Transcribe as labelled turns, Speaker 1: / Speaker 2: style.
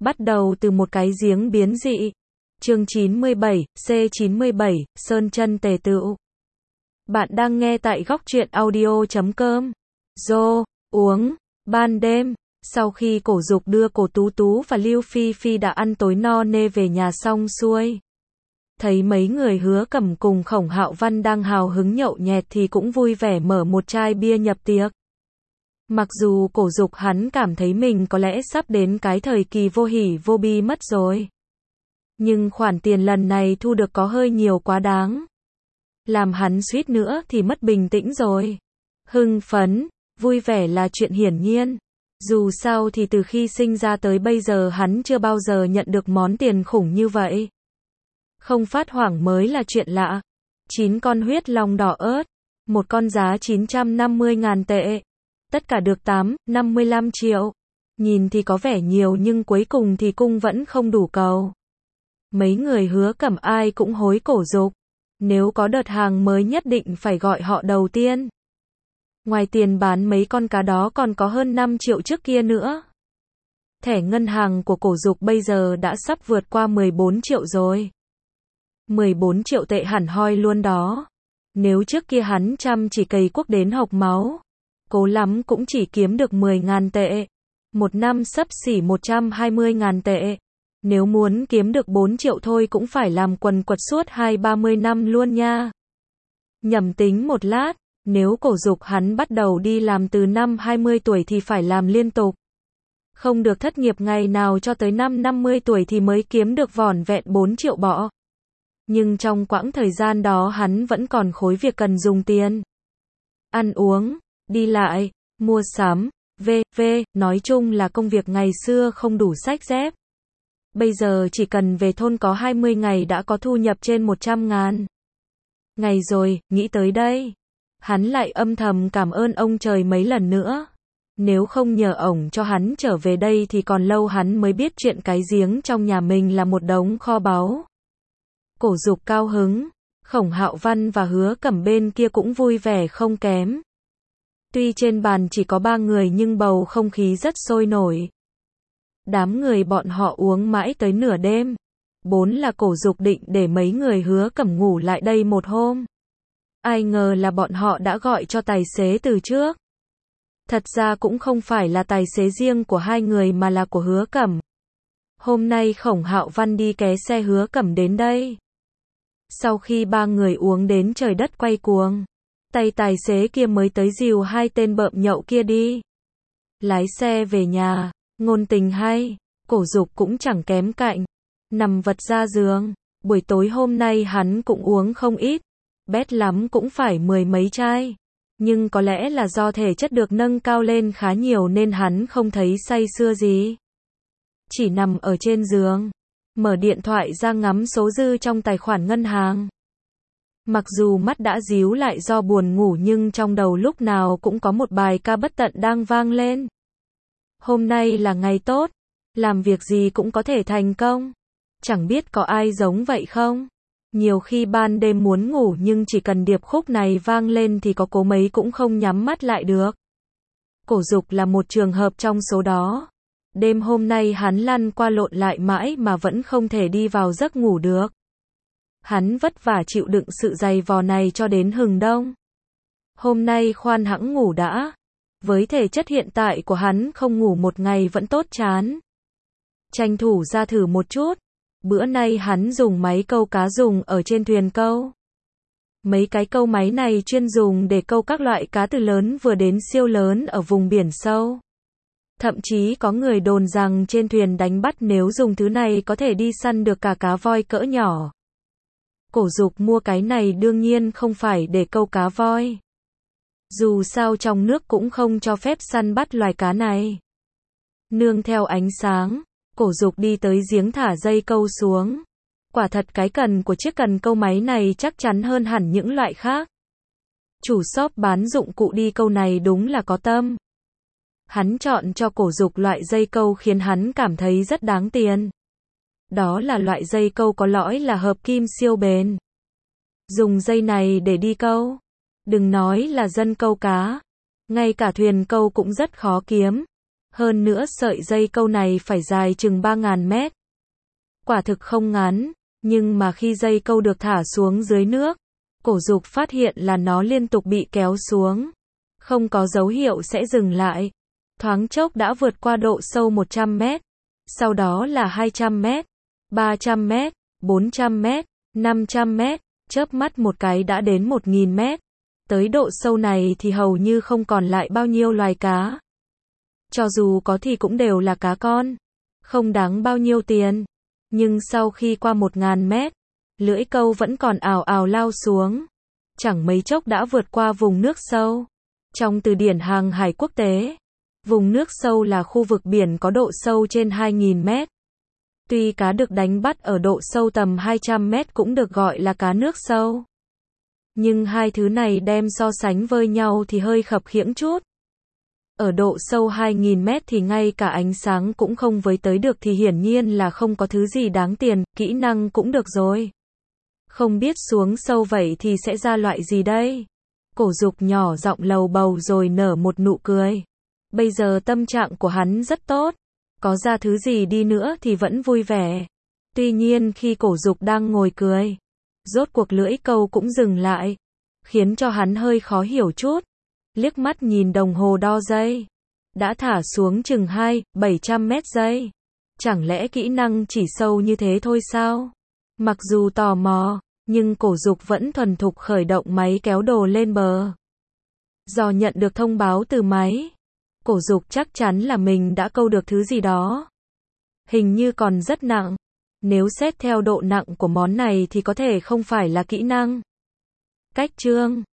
Speaker 1: Bắt đầu từ một cái giếng biến dị. Chương 97, C97, Sơn chân tề tựu. Bạn đang nghe tại góc truyện audio.com. Uống, ban đêm, sau khi Cổ Dục đưa Cổ Tú Tú và Lưu Phi Phi đã ăn tối no nê về nhà xong xuôi. Thấy mấy người Hứa Cẩm cùng Khổng Hạo Văn đang hào hứng nhậu nhẹt thì cũng vui vẻ mở một chai bia nhập tiệc. Mặc dù Cổ Dục hắn cảm thấy mình có lẽ sắp đến cái thời kỳ vô hỉ vô bi mất rồi. Nhưng khoản tiền lần này thu được có hơi nhiều quá đáng. Làm hắn suýt nữa thì mất bình tĩnh rồi. Hưng phấn, vui vẻ là chuyện hiển nhiên. Dù sao thì từ khi sinh ra tới bây giờ hắn chưa bao giờ nhận được món tiền khủng như vậy. Không phát hoảng mới là chuyện lạ. 9 con huyết long đỏ ớt, một con giá 950.000 tệ. Tất cả được 55 triệu. Nhìn thì có vẻ nhiều nhưng cuối cùng thì cung vẫn không đủ cầu. Mấy người Hứa Cẩm ai cũng hối Cổ Dục. Nếu có đợt hàng mới nhất định phải gọi họ đầu tiên. Ngoài tiền bán mấy con cá đó còn có hơn 5 triệu trước kia nữa. Thẻ ngân hàng của Cổ Dục bây giờ đã sắp vượt qua 14 triệu rồi. 14 triệu tệ hẳn hoi luôn đó. Nếu trước kia hắn chăm chỉ cày cuốc đến hộc máu, cố lắm cũng chỉ kiếm được 10.000 tệ. Một năm xấp xỉ 120.000 tệ. Nếu muốn kiếm được 4 triệu thôi cũng phải làm quần quật suốt 20-30 năm luôn nha. Nhẩm tính một lát, nếu Cổ Dục hắn bắt đầu đi làm từ năm 20 tuổi thì phải làm liên tục. Không được thất nghiệp ngày nào cho tới năm 50 tuổi thì mới kiếm được vỏn vẹn 4 triệu bọ. Nhưng trong quãng thời gian đó hắn vẫn còn khối việc cần dùng tiền. Ăn uống, đi lại, mua sắm, nói chung là công việc ngày xưa không đủ xách dép. Bây giờ chỉ cần về thôn có 20 ngày đã có thu nhập trên 100.000 ngày rồi, nghĩ tới đây. Hắn lại âm thầm cảm ơn ông trời mấy lần nữa. Nếu không nhờ ổng cho hắn trở về đây thì còn lâu hắn mới biết chuyện cái giếng trong nhà mình là một đống kho báu. Cổ Dục cao hứng, Khổng Hạo Văn và Hứa Cẩm bên kia cũng vui vẻ không kém. Tuy trên bàn chỉ có 3 người nhưng bầu không khí rất sôi nổi. Đám người bọn họ uống mãi tới nửa đêm. 4 là Cổ Dục định để mấy người Hứa Cẩm ngủ lại đây một hôm. Ai ngờ là bọn họ đã gọi cho tài xế từ trước. Thật ra cũng không phải là tài xế riêng của hai người mà là của Hứa Cẩm. Hôm nay Khổng Hạo Văn đi ké xe Hứa Cẩm đến đây. Sau khi 3 người uống đến trời đất quay cuồng, tay tài xế kia mới tới dìu hai tên bợm nhậu kia đi. Lái xe về nhà, ngôn tình hay, Cổ Dục cũng chẳng kém cạnh. Nằm vật ra giường, buổi tối hôm nay hắn cũng uống không ít. Bét lắm cũng phải 10 mấy chai. Nhưng có lẽ là do thể chất được nâng cao lên khá nhiều nên hắn không thấy say sưa gì. Chỉ nằm ở trên giường, mở điện thoại ra ngắm số dư trong tài khoản ngân hàng. Mặc dù mắt đã díu lại do buồn ngủ nhưng trong đầu lúc nào cũng có một bài ca bất tận đang vang lên. Hôm nay là ngày tốt, làm việc gì cũng có thể thành công. Chẳng biết có ai giống vậy không? Nhiều khi ban đêm muốn ngủ nhưng chỉ cần điệp khúc này vang lên thì có cố mấy cũng không nhắm mắt lại được. Cổ Dục là một trường hợp trong số đó. Đêm hôm nay hắn lăn qua lộn lại mãi mà vẫn không thể đi vào giấc ngủ được. Hắn vất vả chịu đựng sự dày vò này cho đến hừng đông. Hôm nay khoan hẵng ngủ đã. Với thể chất hiện tại của hắn không ngủ một ngày vẫn tốt chán. Tranh thủ ra thử một chút. Bữa nay hắn dùng máy câu cá dùng ở trên thuyền câu. Mấy cái câu máy này chuyên dùng để câu các loại cá từ lớn vừa đến siêu lớn ở vùng biển sâu. Thậm chí có người đồn rằng trên thuyền đánh bắt nếu dùng thứ này có thể đi săn được cả cá voi cỡ nhỏ. Cổ Dục mua cái này đương nhiên không phải để câu cá voi. Dù sao trong nước cũng không cho phép săn bắt loài cá này. Nương theo ánh sáng, Cổ Dục đi tới giếng thả dây câu xuống. Quả thật cái cần của chiếc cần câu máy này chắc chắn hơn hẳn những loại khác. Chủ shop bán dụng cụ đi câu này đúng là có tâm. Hắn chọn cho Cổ Dục loại dây câu khiến hắn cảm thấy rất đáng tiền. Đó là loại dây câu có lõi là hợp kim siêu bền. Dùng dây này để đi câu. Đừng nói là dân câu cá. Ngay cả thuyền câu cũng rất khó kiếm. Hơn nữa sợi dây câu này phải dài chừng 3.000 mét. Quả thực không ngắn, nhưng mà khi dây câu được thả xuống dưới nước, Cổ Dục phát hiện là nó liên tục bị kéo xuống, không có dấu hiệu sẽ dừng lại. Thoáng chốc đã vượt qua độ sâu 100 mét, sau đó là 200 mét, 300 mét, 400 mét, 500 mét, chớp mắt một cái đã đến 1.000 mét. Tới độ sâu này thì hầu như không còn lại bao nhiêu loài cá. Cho dù có thì cũng đều là cá con, không đáng bao nhiêu tiền. Nhưng sau khi qua 1.000 mét, lưỡi câu vẫn còn ào ào lao xuống. Chẳng mấy chốc đã vượt qua vùng nước sâu. Trong từ điển hàng hải quốc tế, vùng nước sâu là khu vực biển có độ sâu trên 2.000 mét. Tuy cá được đánh bắt ở độ sâu tầm 200 mét cũng được gọi là cá nước sâu. Nhưng hai thứ này đem so sánh với nhau thì hơi khập khiễng chút. Ở độ sâu 2.000 mét thì ngay cả ánh sáng cũng không với tới được thì hiển nhiên là không có thứ gì đáng tiền, kỹ năng cũng được rồi. Không biết xuống sâu vậy thì sẽ ra loại gì đây? Cổ Dục nhỏ giọng lầu bầu rồi nở một nụ cười. Bây giờ tâm trạng của hắn rất tốt. Có ra thứ gì đi nữa thì vẫn vui vẻ. Tuy nhiên khi Cổ Dục đang ngồi cười, rốt cuộc lưỡi câu cũng dừng lại, khiến cho hắn hơi khó hiểu chút. Liếc mắt nhìn đồng hồ đo giây, đã thả xuống chừng 700 mét giây. Chẳng lẽ kỹ năng chỉ sâu như thế thôi sao? Mặc dù tò mò, nhưng Cổ Dục vẫn thuần thục khởi động máy kéo đồ lên bờ. Do nhận được thông báo từ máy, Cổ Dục chắc chắn là mình đã câu được thứ gì đó. Hình như còn rất nặng. Nếu xét theo độ nặng của món này thì có thể không phải là kỹ năng. Cách chương